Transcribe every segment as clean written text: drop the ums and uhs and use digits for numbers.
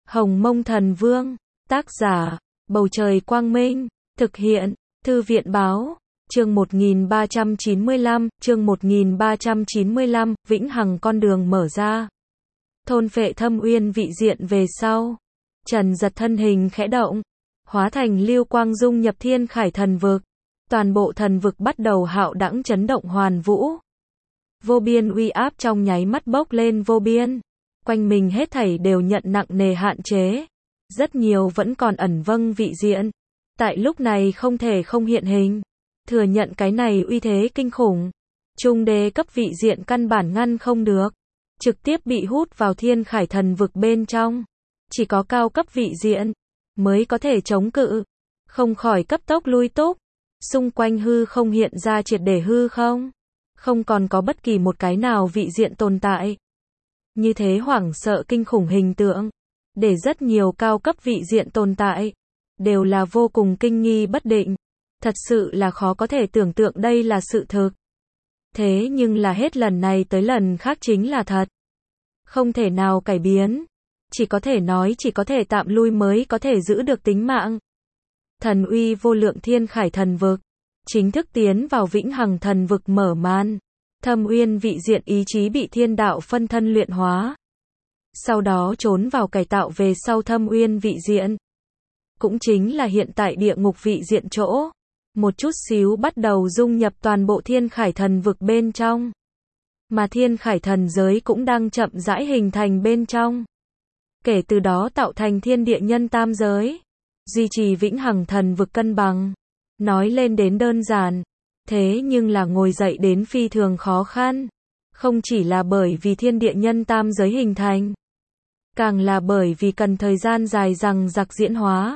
Hồng Mông Thần Vương, tác giả, Bầu Trời Quang Minh, thực hiện, Thư viện Báo, chương 1395, vĩnh hằng con đường mở ra. Thôn phệ Thâm Uyên vị diện về sau, Trần Giật thân hình khẽ động, hóa thành lưu quang dung nhập Thiên Khải Thần Vực. Toàn bộ thần vực bắt đầu hạo đãng chấn động hoàn vũ. Vô biên uy áp trong nháy mắt bốc lên vô biên. Quanh mình hết thảy đều nhận nặng nề hạn chế. Rất nhiều vẫn còn ẩn vâng vị diện. Tại lúc này không thể không hiện hình. Thừa nhận cái này uy thế kinh khủng. Trung đế cấp vị diện căn bản ngăn không được. Trực tiếp bị hút vào Thiên Khải Thần Vực bên trong. Chỉ có cao cấp vị diện mới có thể chống cự. Không khỏi cấp tốc lui túc. Xung quanh hư không hiện ra triệt để hư không. Không còn có bất kỳ một cái nào vị diện tồn tại. Như thế hoảng sợ kinh khủng hình tượng. Để rất nhiều cao cấp vị diện tồn tại. Đều là vô cùng kinh nghi bất định. Thật sự là khó có thể tưởng tượng đây là sự thực. Thế nhưng là hết lần này tới lần khác chính là thật. Không thể nào cải biến. Chỉ có thể nói chỉ có thể tạm lui mới có thể giữ được tính mạng. Thần uy vô lượng Thiên Khải Thần Vực. Chính thức tiến vào vĩnh hằng thần vực mở màn. Thâm Uyên vị diện ý chí bị thiên đạo phân thân luyện hóa. Sau đó trốn vào cải tạo về sau Thâm Uyên vị diện. Cũng chính là hiện tại địa ngục vị diện chỗ. Một chút xíu bắt đầu dung nhập toàn bộ Thiên Khải Thần Vực bên trong. Mà Thiên Khải Thần giới cũng đang chậm rãi hình thành bên trong. Kể từ đó tạo thành thiên địa nhân tam giới. Duy trì vĩnh hằng thần vực cân bằng. Nói lên đến đơn giản. Thế nhưng là ngồi dậy đến phi thường khó khăn. Không chỉ là bởi vì thiên địa nhân tam giới hình thành. Càng là bởi vì cần thời gian dài rằng giặc diễn hóa.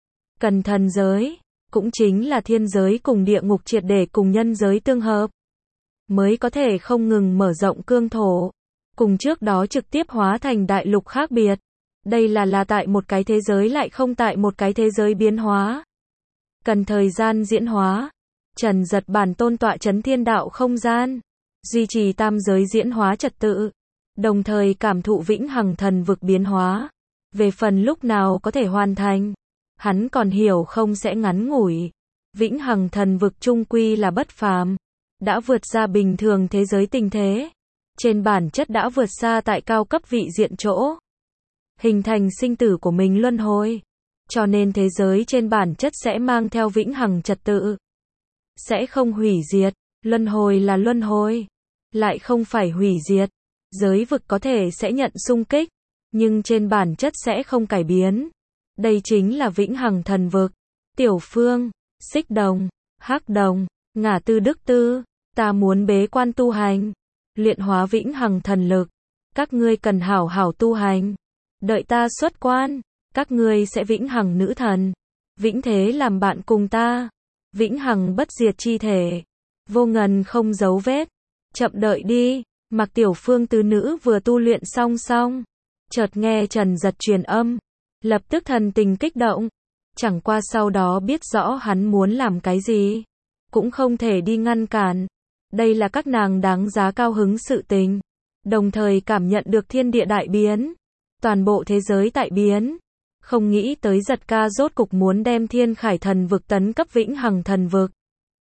Cần thần giới. Cũng chính là thiên giới cùng địa ngục triệt để cùng nhân giới tương hợp. Mới có thể không ngừng mở rộng cương thổ. Cùng trước đó trực tiếp hóa thành đại lục khác biệt. Đây là tại một cái thế giới lại không tại một cái thế giới biến hóa. Cần thời gian diễn hóa. Trần Giật bản tôn tọa chấn thiên đạo không gian. Duy trì tam giới diễn hóa trật tự. Đồng thời cảm thụ vĩnh hằng thần vực biến hóa. Về phần lúc nào có thể hoàn thành. Hắn còn hiểu không sẽ ngắn ngủi. Vĩnh hằng thần vực chung quy là bất phàm. Đã vượt ra bình thường thế giới tình thế. Trên bản chất đã vượt xa tại cao cấp vị diện chỗ. Hình thành sinh tử của mình luân hồi. Cho nên thế giới trên bản chất sẽ mang theo vĩnh hằng trật tự. Sẽ không hủy diệt. Luân hồi là luân hồi. Lại không phải hủy diệt. Giới vực có thể sẽ nhận xung kích. Nhưng trên bản chất sẽ không cải biến. Đây chính là vĩnh hằng thần vực. Tiểu Phương, Xích Đồng, Hắc Đồng, Ngả Tư Đức Tư. Ta muốn bế quan tu hành. Luyện hóa vĩnh hằng thần lực. Các ngươi cần hảo hảo tu hành. Đợi ta xuất quan. Các ngươi sẽ vĩnh hằng nữ thần. Vĩnh thế làm bạn cùng ta. Vĩnh hằng bất diệt chi thể. Vô ngần không dấu vết. Chậm đợi đi. Mặc Tiểu Phương tứ nữ vừa tu luyện xong. Chợt nghe Trần Giật truyền âm. Lập tức thần tình kích động. Chẳng qua sau đó biết rõ hắn muốn làm cái gì. Cũng không thể đi ngăn cản. Đây là các nàng đáng giá cao hứng sự tình. Đồng thời cảm nhận được thiên địa đại biến. Toàn bộ thế giới tại biến. Không nghĩ tới Giật ca rốt cục muốn đem Thiên Khải Thần Vực tấn cấp vĩnh hằng thần vực.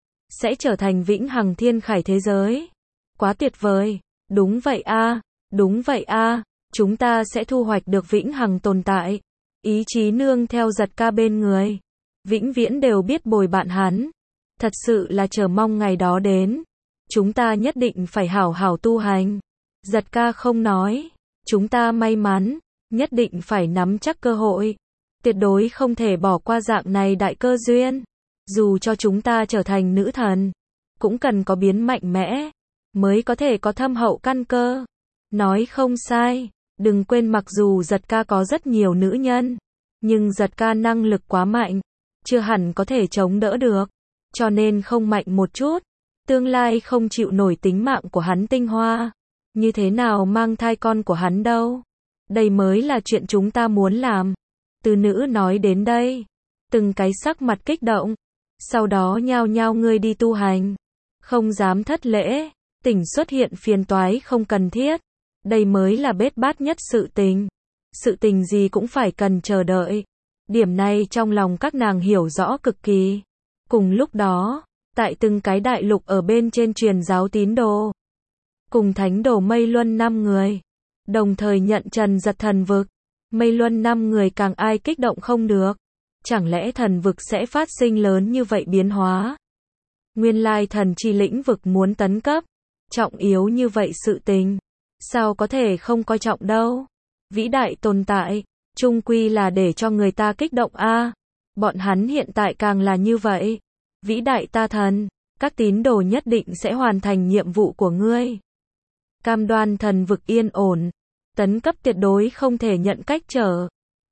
Sẽ trở thành vĩnh hằng thiên khải thế giới. Quá tuyệt vời. Đúng vậy a, đúng vậy a, chúng ta sẽ thu hoạch được vĩnh hằng tồn tại. Ý chí nương theo Giật ca bên người. Vĩnh viễn đều biết bồi bạn hắn. Thật sự là chờ mong ngày đó đến. Chúng ta nhất định phải hảo hảo tu hành. Giật ca không nói. Chúng ta may mắn. Nhất định phải nắm chắc cơ hội. Tuyệt đối không thể bỏ qua dạng này đại cơ duyên. Dù cho chúng ta trở thành nữ thần. Cũng cần có biến mạnh mẽ. Mới có thể có thâm hậu căn cơ. Nói không sai. Đừng quên mặc dù Giật ca có rất nhiều nữ nhân. Nhưng Giật ca năng lực quá mạnh. Chưa hẳn có thể chống đỡ được. Cho nên không mạnh một chút. Tương lai không chịu nổi tính mạng của hắn tinh hoa. Như thế nào mang thai con của hắn đâu. Đây mới là chuyện chúng ta muốn làm. Từ nữ nói đến đây. Từng cái sắc mặt kích động. Sau đó nhao nhao ngươi đi tu hành. Không dám thất lễ. Tỉnh xuất hiện phiền toái không cần thiết. Đây mới là bết bát nhất sự tình. sự tình gì cũng phải cần chờ đợi. Điểm này trong lòng các nàng hiểu rõ cực kỳ. Cùng lúc đó, tại từng cái đại lục ở bên trên truyền giáo tín đồ, cùng thánh đồ Mây Luân 5 người, đồng thời nhận trần giật thần vực. Mây Luân 5 người càng ai kích động không được. Chẳng lẽ thần vực sẽ phát sinh lớn như vậy biến hóa? Nguyên lai thần chi lĩnh vực muốn tấn cấp, trọng yếu như vậy sự tình, sao có thể không coi trọng đâu. Vĩ đại tồn tại, chung quy là để cho người ta kích động a. Bọn hắn hiện tại càng là như vậy. Vĩ đại ta thần, các tín đồ nhất định sẽ hoàn thành nhiệm vụ của ngươi. Cam đoan thần vực yên ổn, tấn cấp tuyệt đối không thể nhận cách trở.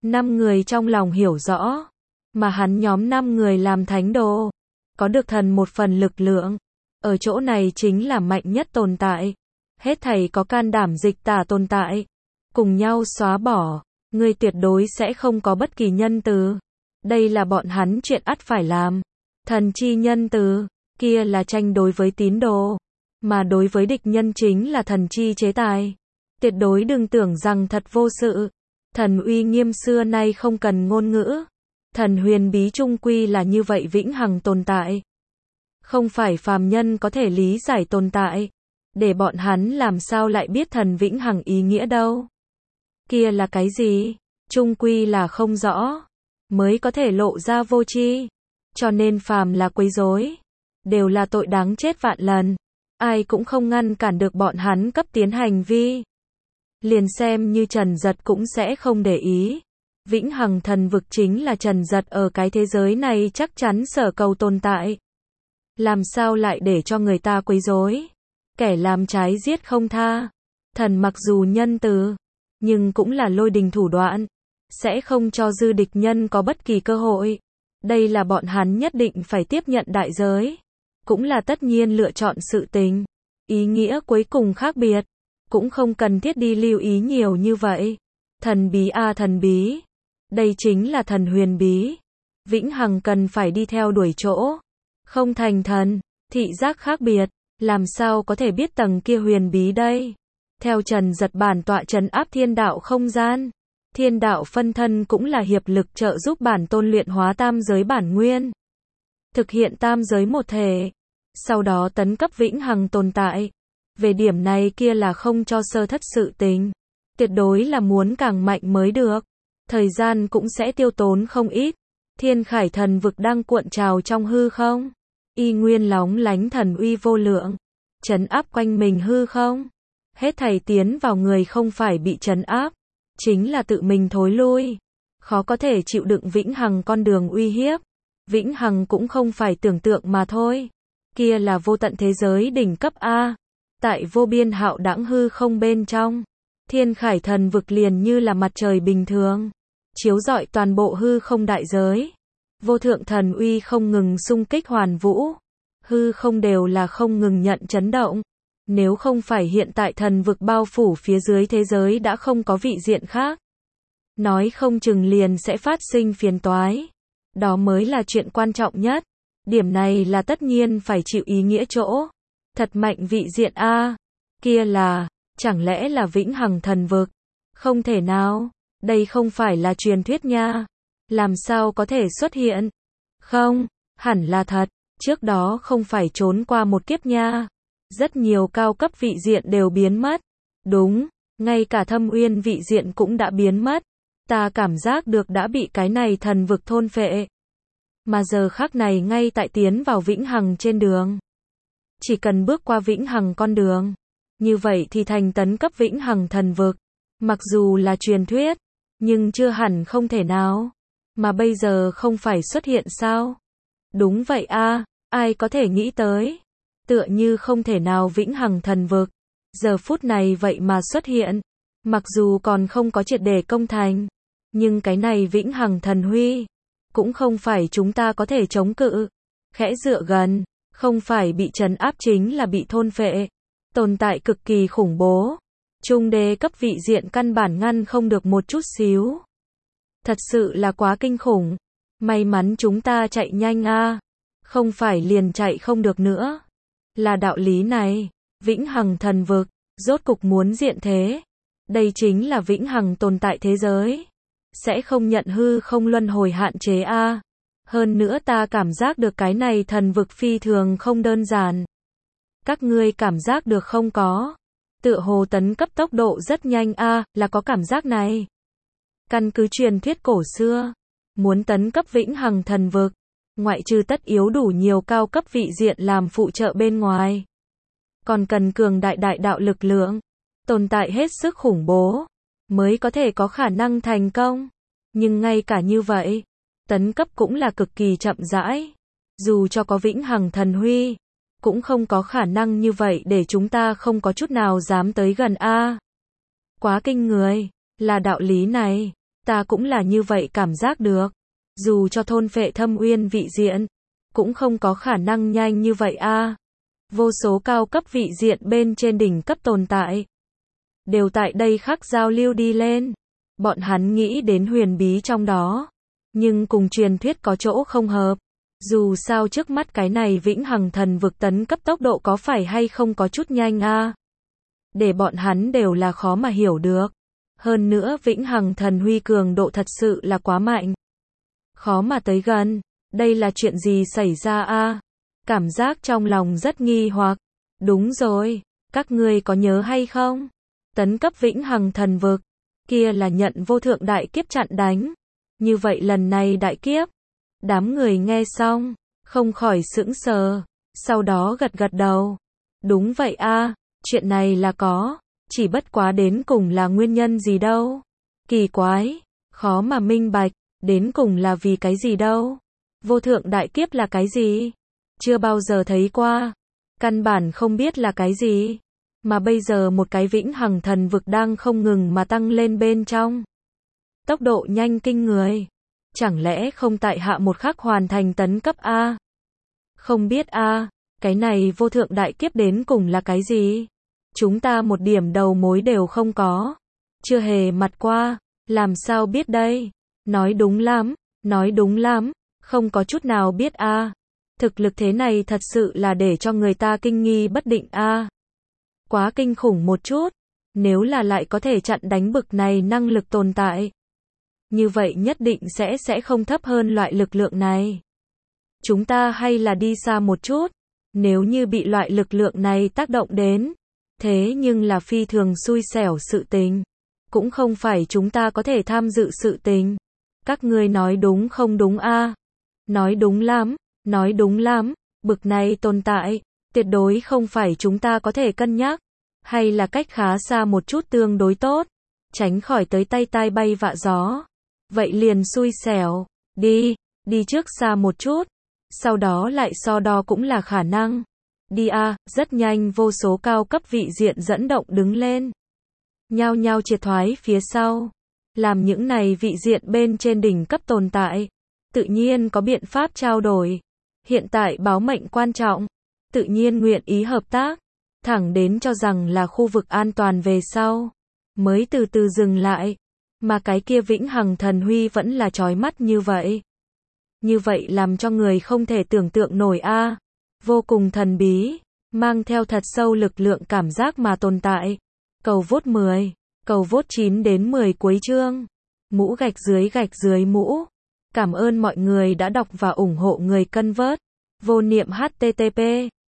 5 người trong lòng hiểu rõ, mà hắn nhóm 5 người làm thánh đồ, có được thần một phần lực lượng, ở chỗ này chính là mạnh nhất tồn tại. Hết thảy có can đảm dịch tả tồn tại, cùng nhau xóa bỏ, ngươi tuyệt đối sẽ không có bất kỳ nhân từ. Đây là bọn hắn chuyện ắt phải làm. Thần chi nhân từ, kia là tranh đối với tín đồ, mà đối với địch nhân chính là thần chi chế tài. Tuyệt đối đừng tưởng rằng thật vô sự. Thần uy nghiêm xưa nay không cần ngôn ngữ. Thần huyền bí chung quy là như vậy vĩnh hằng tồn tại. Không phải phàm nhân có thể lý giải tồn tại. Để bọn hắn làm sao lại biết thần vĩnh hằng ý nghĩa đâu. Kia là cái gì? Chung quy là không rõ. Mới có thể lộ ra vô tri. Cho nên phàm là quấy rối, đều là tội đáng chết vạn lần. Ai cũng không ngăn cản được bọn hắn cấp tiến hành vi. Liền xem như Trần Giật cũng sẽ không để ý. Vĩnh hằng thần vực chính là Trần Giật ở cái thế giới này chắc chắn sở cầu tồn tại. Làm sao lại để cho người ta quấy rối? Kẻ làm trái giết không tha. Thần mặc dù nhân từ, nhưng cũng là lôi đình thủ đoạn, sẽ không cho dư địch nhân có bất kỳ cơ hội. Đây là bọn hắn nhất định phải tiếp nhận đại giới. Cũng là tất nhiên lựa chọn sự tình. Ý nghĩa cuối cùng khác biệt. Cũng không cần thiết đi lưu ý nhiều như vậy. Thần bí a thần bí. Đây chính là thần huyền bí. Vĩnh hằng cần phải đi theo đuổi chỗ. Không thành thần, thị giác khác biệt. Làm sao có thể biết tầng kia huyền bí đây? Theo Trần Giật bản tọa trấn áp thiên đạo không gian. Thiên đạo phân thân cũng là hiệp lực trợ giúp bản tôn luyện hóa tam giới bản nguyên. Thực hiện tam giới một thể. Sau đó tấn cấp vĩnh hằng tồn tại. Về điểm này kia là không cho sơ thất sự tình. Tuyệt đối là muốn càng mạnh mới được. Thời gian cũng sẽ tiêu tốn không ít. Thiên khải thần vực đang cuộn trào trong hư không. Y nguyên lóng lánh thần uy vô lượng. Trấn áp quanh mình hư không. Hết thảy tiến vào người không phải bị trấn áp. Chính là tự mình thối lui. Khó có thể chịu đựng vĩnh hằng con đường uy hiếp. Vĩnh hằng cũng không phải tưởng tượng mà thôi. Kia là vô tận thế giới đỉnh cấp A. Tại vô biên hạo đãng hư không bên trong. Thiên khải thần vực liền như là mặt trời bình thường. Chiếu rọi toàn bộ hư không đại giới. Vô thượng thần uy không ngừng xung kích hoàn vũ. Hư không đều là không ngừng nhận chấn động. Nếu không phải hiện tại thần vực bao phủ phía dưới thế giới đã không có vị diện khác. Nói không chừng liền sẽ phát sinh phiền toái. Đó mới là chuyện quan trọng nhất. Điểm này là tất nhiên phải chịu ý nghĩa chỗ. Thật mạnh vị diện A. Kia là, chẳng lẽ là vĩnh hằng thần vực? Không thể nào. Đây không phải là truyền thuyết nha. Làm sao có thể xuất hiện? Không, hẳn là thật. Trước đó không phải trốn qua một kiếp nha. Rất nhiều cao cấp vị diện đều biến mất. Đúng, ngay cả thâm uyên vị diện cũng đã biến mất. Ta cảm giác được đã bị cái này thần vực thôn phệ. Mà giờ khắc này ngay tại tiến vào vĩnh hằng trên đường. Chỉ cần bước qua vĩnh hằng con đường. Như vậy thì thành tấn cấp vĩnh hằng thần vực. Mặc dù là truyền thuyết, nhưng chưa hẳn không thể nào. Mà bây giờ không phải xuất hiện sao? Đúng vậy a, ai có thể nghĩ tới. Tựa như không thể nào vĩnh hằng thần vực. Giờ phút này vậy mà xuất hiện. Mặc dù còn không có triệt để công thành. Nhưng cái này vĩnh hằng thần huy. Cũng không phải chúng ta có thể chống cự. Khẽ dựa gần. Không phải bị trấn áp chính là bị thôn phệ. Tồn tại cực kỳ khủng bố. Trung đế cấp vị diện căn bản ngăn không được một chút xíu. Thật sự là quá kinh khủng. May mắn chúng ta chạy nhanh a. Không phải liền chạy không được nữa. Là đạo lý này. Vĩnh hằng thần vực. Rốt cục muốn diện thế. Đây chính là vĩnh hằng tồn tại thế giới. Sẽ không nhận hư không luân hồi hạn chế a. Hơn nữa ta cảm giác được cái này thần vực phi thường không đơn giản. Các ngươi cảm giác được không có? Tựa hồ tấn cấp tốc độ rất nhanh a, là có cảm giác này. Căn cứ truyền thuyết cổ xưa, muốn tấn cấp vĩnh hằng thần vực, ngoại trừ tất yếu đủ nhiều cao cấp vị diện làm phụ trợ bên ngoài, còn cần cường đại đại đạo lực lượng, tồn tại hết sức khủng bố, mới có thể có khả năng thành công. Nhưng ngay cả như vậy, tấn cấp cũng là cực kỳ chậm rãi. Dù cho có vĩnh hằng thần huy, cũng không có khả năng như vậy để chúng ta không có chút nào dám tới gần a. Quá kinh người, là đạo lý này, ta cũng là như vậy cảm giác được. Dù cho thôn phệ thâm uyên vị diện, cũng không có khả năng nhanh như vậy a. Vô số cao cấp vị diện bên trên đỉnh cấp tồn tại, đều tại đây khắc giao lưu đi lên. Bọn hắn nghĩ đến huyền bí trong đó, nhưng cùng truyền thuyết có chỗ không hợp. Dù sao trước mắt cái này vĩnh hằng thần vực tấn cấp tốc độ có phải hay không có chút nhanh a, để bọn hắn đều là khó mà hiểu được. Hơn nữa vĩnh hằng thần huy cường độ thật sự là quá mạnh, khó mà tới gần. Đây là chuyện gì xảy ra a? Cảm giác trong lòng rất nghi hoặc. Đúng rồi, các ngươi có nhớ hay không? Tấn cấp vĩnh hằng thần vực, kia là nhận vô thượng đại kiếp chặn đánh. Như vậy lần này đại kiếp, đám người nghe xong, không khỏi sững sờ, sau đó gật gật đầu. Đúng vậy a, chuyện này là có, chỉ bất quá đến cùng là nguyên nhân gì đâu. Kỳ quái, khó mà minh bạch, đến cùng là vì cái gì đâu. Vô thượng đại kiếp là cái gì? Chưa bao giờ thấy qua, căn bản không biết là cái gì. Mà bây giờ một cái vĩnh hằng thần vực đang không ngừng mà tăng lên bên trong. Tốc độ nhanh kinh người. Chẳng lẽ không tại hạ một khắc hoàn thành tấn cấp a? Không biết a, cái này vô thượng đại kiếp đến cùng là cái gì? Chúng ta một điểm đầu mối đều không có. Chưa hề mặt qua, làm sao biết đây? Nói đúng lắm, không có chút nào biết a. Thực lực thế này thật sự là để cho người ta kinh nghi bất định a. Quá kinh khủng một chút, nếu là lại có thể chặn đánh bực này năng lực tồn tại, như vậy nhất định sẽ không thấp hơn loại lực lượng này. Chúng ta hay là đi xa một chút, nếu như bị loại lực lượng này tác động đến, thế nhưng là phi thường xui xẻo sự tình, cũng không phải chúng ta có thể tham dự sự tình. Các ngươi nói đúng không đúng a? Nói đúng lắm, bực này tồn tại, tuyệt đối không phải chúng ta có thể cân nhắc, hay là cách khá xa một chút tương đối tốt, tránh khỏi tới tay tai bay vạ gió. Vậy liền xui xẻo, đi trước xa một chút, sau đó lại so đo cũng là khả năng. Đi a, rất nhanh vô số cao cấp vị diện dẫn động đứng lên, nhao nhao triệt thoái phía sau, làm những này vị diện bên trên đỉnh cấp tồn tại, tự nhiên có biện pháp trao đổi. Hiện tại báo mệnh quan trọng, tự nhiên nguyện ý hợp tác, thẳng đến cho rằng là khu vực an toàn về sau, mới từ từ dừng lại. Mà cái kia vĩnh hằng thần huy vẫn là chói mắt như vậy. Như vậy làm cho người không thể tưởng tượng nổi a, vô cùng thần bí, mang theo thật sâu lực lượng cảm giác mà tồn tại. Cầu vote 10, cầu vote 9 đến 10 cuối chương. Mũ gạch dưới mũ. Cảm ơn mọi người đã đọc và ủng hộ người cân vớt. Vô niệm http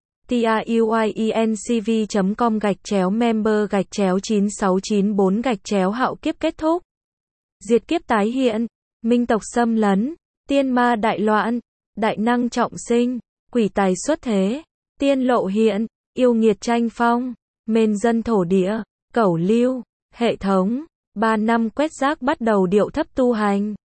truyencv.com/member/9694 hạo kiếp kết thúc. Diệt kiếp tái hiện, minh tộc xâm lấn, tiên ma đại loạn, đại năng trọng sinh, quỷ tài xuất thế, tiên lộ hiện, yêu nghiệt tranh phong, mền dân thổ địa, cẩu lưu, hệ thống, 3 năm quét rác bắt đầu điệu thấp tu hành.